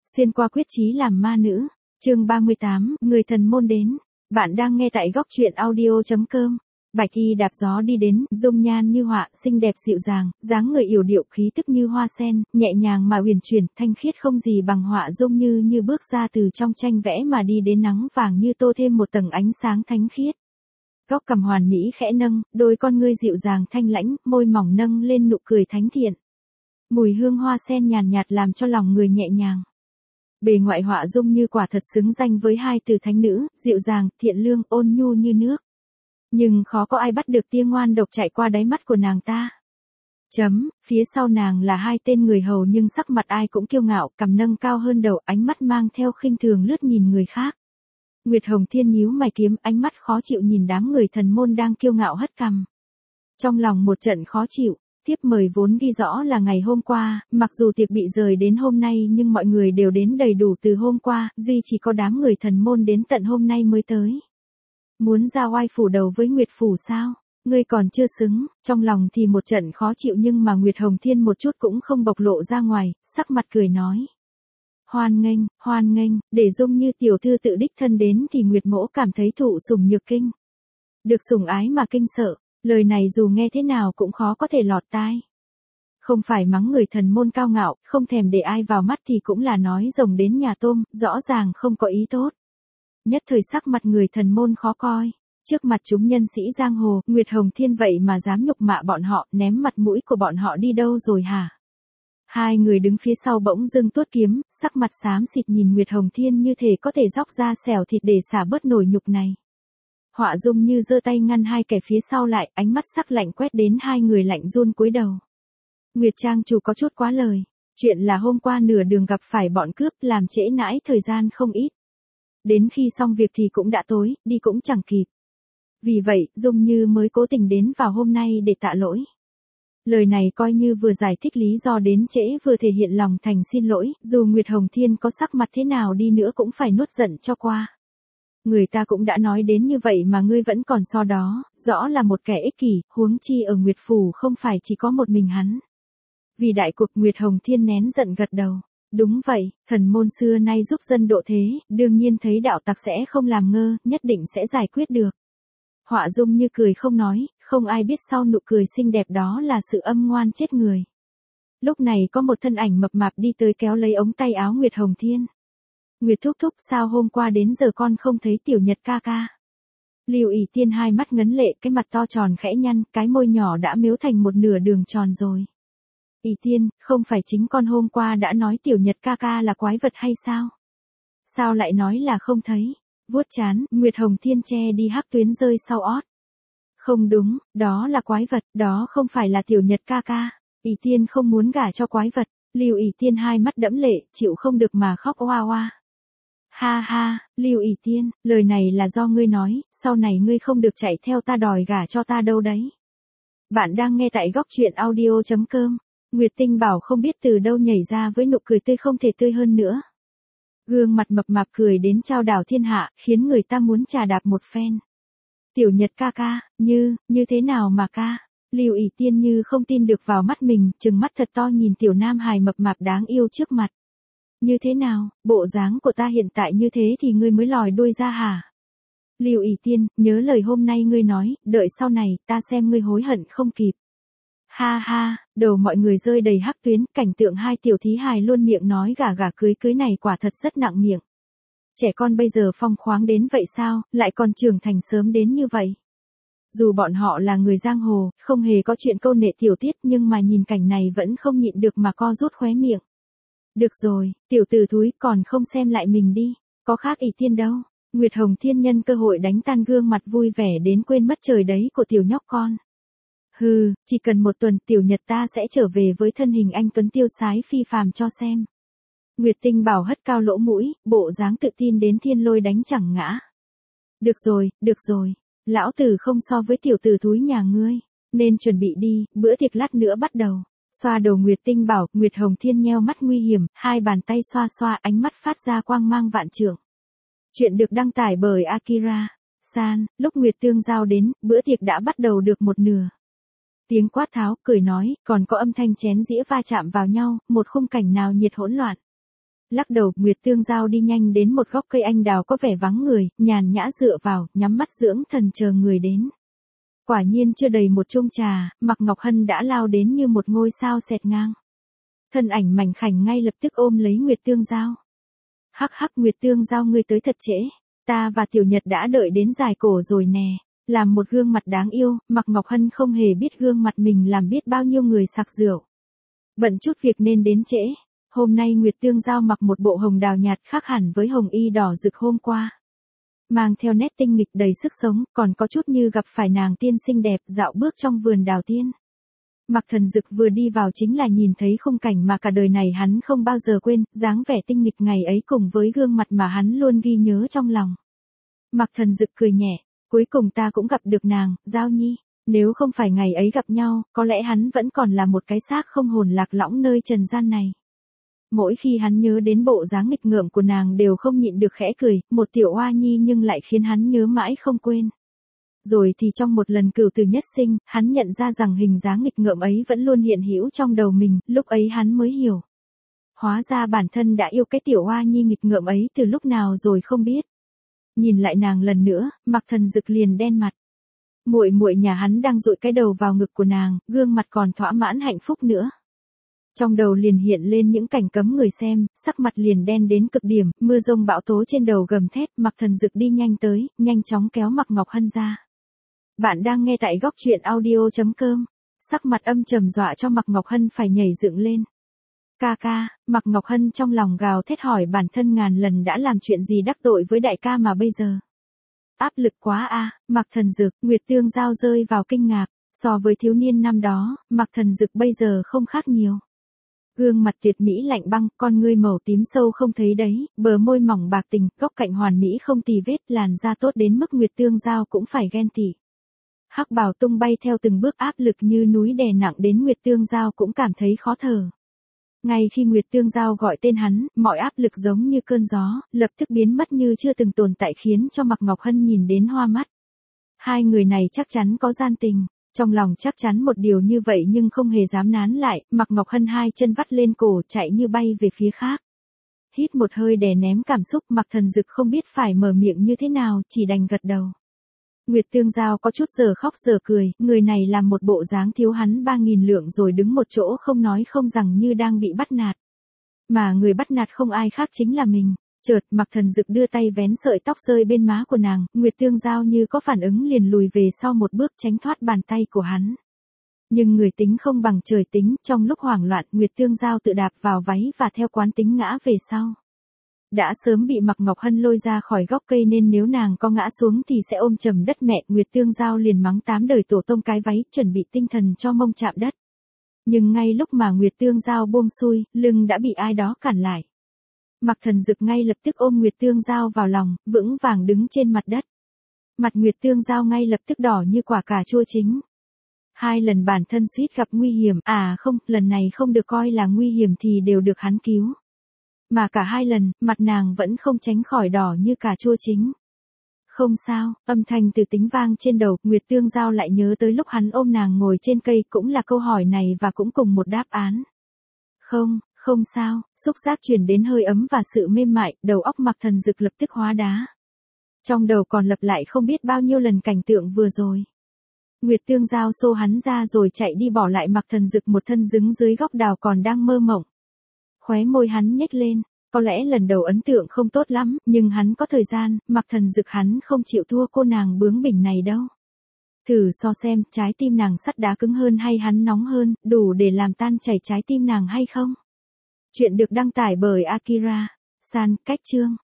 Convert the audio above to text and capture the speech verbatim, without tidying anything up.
Xuyên qua quyết chí làm ma nữ. Chương ba mươi tám, người thần môn đến. Bạn đang nghe tại góc truyện audio chấm com. Bạch Y đạp gió đi đến, dung nhan như họa, xinh đẹp dịu dàng, dáng người yểu điệu khí tức như hoa sen, nhẹ nhàng mà uyển chuyển, thanh khiết không gì bằng họa dung như như bước ra từ trong tranh vẽ mà đi đến nắng vàng như tô thêm một tầng ánh sáng thánh khiết. Góc cằm hoàn mỹ khẽ nâng, đôi con ngươi dịu dàng thanh lãnh, môi mỏng nâng lên nụ cười thánh thiện. Mùi hương hoa sen nhàn nhạt làm cho lòng người nhẹ nhàng. Bề ngoại họa dung như quả thật xứng danh với hai từ thánh nữ, dịu dàng, thiện lương, ôn nhu như nước. Nhưng khó có ai bắt được tia ngoan độc chạy qua đáy mắt của nàng ta. Chấm, phía sau nàng là hai tên người hầu nhưng sắc mặt ai cũng kiêu ngạo, cằm nâng cao hơn đầu, ánh mắt mang theo khinh thường lướt nhìn người khác. Nguyệt Hồng Thiên nhíu mày kiếm, ánh mắt khó chịu nhìn đám người thần môn đang kiêu ngạo hất cằm. Trong lòng một trận khó chịu. Tiếp mời vốn ghi rõ là ngày hôm qua, mặc dù tiệc bị rời đến hôm nay nhưng mọi người đều đến đầy đủ từ hôm qua, duy chỉ có đám người thần môn đến tận hôm nay mới tới. Muốn ra oai phủ đầu với Nguyệt Phủ sao? Ngươi còn chưa xứng, trong lòng thì một trận khó chịu nhưng mà Nguyệt Hồng Thiên một chút cũng không bộc lộ ra ngoài, sắc mặt cười nói. Hoan nghênh, hoan nghênh, để dung như tiểu thư tự đích thân đến thì Nguyệt mỗ cảm thấy thụ sủng nhược kinh. Được sủng ái mà kinh sợ. Lời này dù nghe thế nào cũng khó có thể lọt tai. Không phải mắng người thần môn cao ngạo, không thèm để ai vào mắt thì cũng là nói rồng đến nhà tôm, rõ ràng không có ý tốt. Nhất thời sắc mặt người thần môn khó coi. Trước mặt chúng nhân sĩ giang hồ, Nguyệt Hồng Thiên vậy mà dám nhục mạ bọn họ, ném mặt mũi của bọn họ đi đâu rồi hả? Hai người đứng phía sau bỗng dưng tuốt kiếm, sắc mặt xám xịt nhìn Nguyệt Hồng Thiên như thể có thể róc ra xẻo thịt để xả bớt nổi nhục này. Họa dung như giơ tay ngăn hai kẻ phía sau lại, ánh mắt sắc lạnh quét đến hai người lạnh run cúi đầu. Nguyệt Trang chủ có chút quá lời. Chuyện là hôm qua nửa đường gặp phải bọn cướp làm trễ nãi thời gian không ít. Đến khi xong việc thì cũng đã tối, đi cũng chẳng kịp. Vì vậy, Dung Như mới cố tình đến vào hôm nay để tạ lỗi. Lời này coi như vừa giải thích lý do đến trễ vừa thể hiện lòng thành xin lỗi, dù Nguyệt Hồng Thiên có sắc mặt thế nào đi nữa cũng phải nuốt giận cho qua. Người ta cũng đã nói đến như vậy mà ngươi vẫn còn so đó, rõ là một kẻ ích kỷ, huống chi ở Nguyệt Phủ không phải chỉ có một mình hắn. Vì đại cuộc Nguyệt Hồng Thiên nén giận gật đầu. Đúng vậy, thần môn xưa nay giúp dân độ thế, đương nhiên thấy đạo tặc sẽ không làm ngơ, nhất định sẽ giải quyết được. Họa dung như cười không nói, không ai biết sau nụ cười xinh đẹp đó là sự âm ngoan chết người. Lúc này có một thân ảnh mập mạp đi tới kéo lấy ống tay áo Nguyệt Hồng Thiên. Nguyệt thúc thúc sao hôm qua đến giờ con không thấy tiểu Nhật ca ca. Lưu ỷ tiên hai mắt ngấn lệ, cái mặt to tròn khẽ nhăn, cái môi nhỏ đã mếu thành một nửa đường tròn rồi. ỷ tiên, không phải chính con hôm qua đã nói tiểu Nhật ca ca là quái vật hay sao? Sao lại nói là không thấy? Vuốt chán, Nguyệt Hồng Thiên che đi hắc tuyến rơi sau ót. Không đúng, đó là quái vật, đó không phải là tiểu Nhật ca ca. ỷ tiên không muốn gả cho quái vật. Lưu ỷ tiên hai mắt đẫm lệ, chịu không được mà khóc oa oa. Ha ha, Lưu ỷ tiên, lời này là do ngươi nói, sau này ngươi không được chạy theo ta đòi gả cho ta đâu đấy. Bạn đang nghe tại góc truyện audio chấm com. Nguyệt Tinh Bảo không biết từ đâu nhảy ra với nụ cười tươi không thể tươi hơn nữa. Gương mặt mập mạp cười đến trao đảo thiên hạ, khiến người ta muốn trà đạp một phen. Tiểu Nhật ca ca, như, như thế nào mà ca? Lưu ỷ tiên như không tin được vào mắt mình, trừng mắt thật to nhìn tiểu nam hài mập mạp đáng yêu trước mặt. Như thế nào, bộ dáng của ta hiện tại như thế thì ngươi mới lòi đuôi ra hả? Lưu ỷ tiên, nhớ lời hôm nay ngươi nói, đợi sau này, ta xem ngươi hối hận không kịp. Ha ha, đầu mọi người rơi đầy hắc tuyến, cảnh tượng hai tiểu thí hài luôn miệng nói gả gả cưới cưới này quả thật rất nặng miệng. Trẻ con bây giờ phong khoáng đến vậy sao, lại còn trưởng thành sớm đến như vậy. Dù bọn họ là người giang hồ, không hề có chuyện câu nệ tiểu tiết nhưng mà nhìn cảnh này vẫn không nhịn được mà co rút khóe miệng. Được rồi, tiểu tử thúi còn không xem lại mình đi, có khác ỷ tiên đâu. Nguyệt Hồng Thiên nhân cơ hội đánh tan gương mặt vui vẻ đến quên mất trời đấy của tiểu nhóc con. Hừ, chỉ cần một tuần tiểu Nhật ta sẽ trở về với thân hình anh tuấn tiêu sái phi phàm cho xem. Nguyệt Tinh Bảo hất cao lỗ mũi, bộ dáng tự tin đến thiên lôi đánh chẳng ngã. Được rồi, được rồi, lão tử không so với tiểu tử thúi nhà ngươi, nên chuẩn bị đi, bữa tiệc lát nữa bắt đầu. Xoa đầu Nguyệt Tinh Bảo, Nguyệt Hồng Thiên nheo mắt nguy hiểm, hai bàn tay xoa xoa, ánh mắt phát ra quang mang vạn trượng. Chuyện được đăng tải bởi Akira San, lúc Nguyệt Tương Giao đến, bữa tiệc đã bắt đầu được một nửa. Tiếng quát tháo, cười nói, còn có âm thanh chén dĩa va chạm vào nhau, một khung cảnh nào nhiệt hỗn loạn. Lắc đầu, Nguyệt Tương Giao đi nhanh đến một góc cây anh đào có vẻ vắng người, nhàn nhã dựa vào, nhắm mắt dưỡng thần chờ người đến. Quả nhiên chưa đầy một chung trà, Mạc Ngọc Hân đã lao đến như một ngôi sao xẹt ngang. Thân ảnh mảnh khảnh ngay lập tức ôm lấy Nguyệt Tương Giao. Hắc hắc, Nguyệt Tương Giao ngươi tới thật trễ, ta và Tiểu Nhật đã đợi đến dài cổ rồi nè. Làm một gương mặt đáng yêu, Mạc Ngọc Hân không hề biết gương mặt mình làm biết bao nhiêu người sặc rượu. Bận chút việc nên đến trễ. Hôm nay Nguyệt Tương Giao mặc một bộ hồng đào nhạt khác hẳn với hồng y đỏ rực hôm qua. Mang theo nét tinh nghịch đầy sức sống, còn có chút như gặp phải nàng tiên xinh đẹp dạo bước trong vườn đào tiên. Mạc Thần Dực vừa đi vào chính là nhìn thấy khung cảnh mà cả đời này hắn không bao giờ quên, dáng vẻ tinh nghịch ngày ấy cùng với gương mặt mà hắn luôn ghi nhớ trong lòng. Mạc Thần Dực cười nhẹ, cuối cùng ta cũng gặp được nàng, Giao Nhi. Nếu không phải ngày ấy gặp nhau, có lẽ hắn vẫn còn là một cái xác không hồn lạc lõng nơi trần gian này. Mỗi khi hắn nhớ đến bộ dáng nghịch ngợm của nàng đều không nhịn được khẽ cười, một tiểu oa nhi nhưng lại khiến hắn nhớ mãi không quên. Rồi thì trong một lần cửu tử nhất sinh, hắn nhận ra rằng hình dáng nghịch ngợm ấy vẫn luôn hiện hữu trong đầu mình, lúc ấy hắn mới hiểu. Hóa ra bản thân đã yêu cái tiểu oa nhi nghịch ngợm ấy từ lúc nào rồi không biết. Nhìn lại nàng lần nữa, Mạc Thần Dực liền đen mặt. Muội muội nhà hắn đang dụi cái đầu vào ngực của nàng, gương mặt còn thỏa mãn hạnh phúc nữa. Trong đầu liền hiện lên những cảnh cấm người xem, sắc mặt liền đen đến cực điểm, mưa rông bão tố trên đầu gầm thét, Mạc Thần Dực đi nhanh tới, nhanh chóng kéo Mạc Ngọc Hân ra. Bạn đang nghe tại góc truyện audio chấm com. Sắc mặt âm trầm dọa cho Mạc Ngọc Hân phải nhảy dựng lên. Ca ca, Mạc Ngọc Hân trong lòng gào thét hỏi bản thân ngàn lần đã làm chuyện gì đắc tội với đại ca mà bây giờ. Áp lực quá a, à, Mạc Thần Dực, Nguyệt Tương Giao rơi vào kinh ngạc, so với thiếu niên năm đó, Mạc Thần Dực bây giờ không khác nhiều. Gương mặt tuyệt mỹ lạnh băng, con ngươi màu tím sâu không thấy đấy, bờ môi mỏng bạc tình, góc cạnh hoàn mỹ không tì vết, làn da tốt đến mức Nguyệt Tương Giao cũng phải ghen tị. Hắc bào tung bay theo từng bước áp lực như núi đè nặng đến Nguyệt Tương Giao cũng cảm thấy khó thở. Ngay khi Nguyệt Tương Giao gọi tên hắn, mọi áp lực giống như cơn gió, lập tức biến mất như chưa từng tồn tại khiến cho Mạc Ngọc Hân nhìn đến hoa mắt. Hai người này chắc chắn có gian tình. Trong lòng chắc chắn một điều như vậy nhưng không hề dám nán lại, Mạc Ngọc Hân hai chân vắt lên cổ chạy như bay về phía khác. Hít một hơi đè ném cảm xúc, Mạc Thần Dực không biết phải mở miệng như thế nào, chỉ đành gật đầu. Nguyệt Tương Giao có chút giờ khóc giờ cười, người này làm một bộ dáng thiếu hắn ba nghìn lượng rồi đứng một chỗ không nói không rằng như đang bị bắt nạt. Mà người bắt nạt không ai khác chính là mình. Chợt, Mạc Thần Dực đưa tay vén sợi tóc rơi bên má của nàng, Nguyệt Tương Giao như có phản ứng liền lùi về sau một bước tránh thoát bàn tay của hắn. Nhưng người tính không bằng trời tính, trong lúc hoảng loạn, Nguyệt Tương Giao tự đạp vào váy và theo quán tính ngã về sau. Đã sớm bị Mạc Ngọc Hân lôi ra khỏi gốc cây nên nếu nàng có ngã xuống thì sẽ ôm chầm đất mẹ, Nguyệt Tương Giao liền mắng tám đời tổ tông cái váy, chuẩn bị tinh thần cho mông chạm đất. Nhưng ngay lúc mà Nguyệt Tương Giao buông xuôi, lưng đã bị ai đó cản lại. Mạc Thần Dực ngay lập tức ôm Nguyệt Tương Giao vào lòng, vững vàng đứng trên mặt đất. Mặt Nguyệt Tương Giao ngay lập tức đỏ như quả cà chua chín. Hai lần bản thân suýt gặp nguy hiểm, à không, lần này không được coi là nguy hiểm thì đều được hắn cứu. Mà cả hai lần, mặt nàng vẫn không tránh khỏi đỏ như cà chua chín. Không sao, âm thanh từ tính vang trên đầu, Nguyệt Tương Giao lại nhớ tới lúc hắn ôm nàng ngồi trên cây cũng là câu hỏi này và cũng cùng một đáp án. Không. Không sao, xúc giác truyền đến hơi ấm và sự mềm mại, đầu óc Mạc Thần Dực lập tức hóa đá. Trong đầu còn lặp lại không biết bao nhiêu lần cảnh tượng vừa rồi. Nguyệt Tương Giao xô hắn ra rồi chạy đi bỏ lại Mạc Thần Dực một thân đứng dưới góc đào còn đang mơ mộng. Khóe môi hắn nhếch lên, có lẽ lần đầu ấn tượng không tốt lắm, nhưng hắn có thời gian, Mạc Thần Dực hắn không chịu thua cô nàng bướng bỉnh này đâu. Thử so xem, trái tim nàng sắt đá cứng hơn hay hắn nóng hơn, đủ để làm tan chảy trái tim nàng hay không? Chuyện được đăng tải bởi Akira San, cách chương.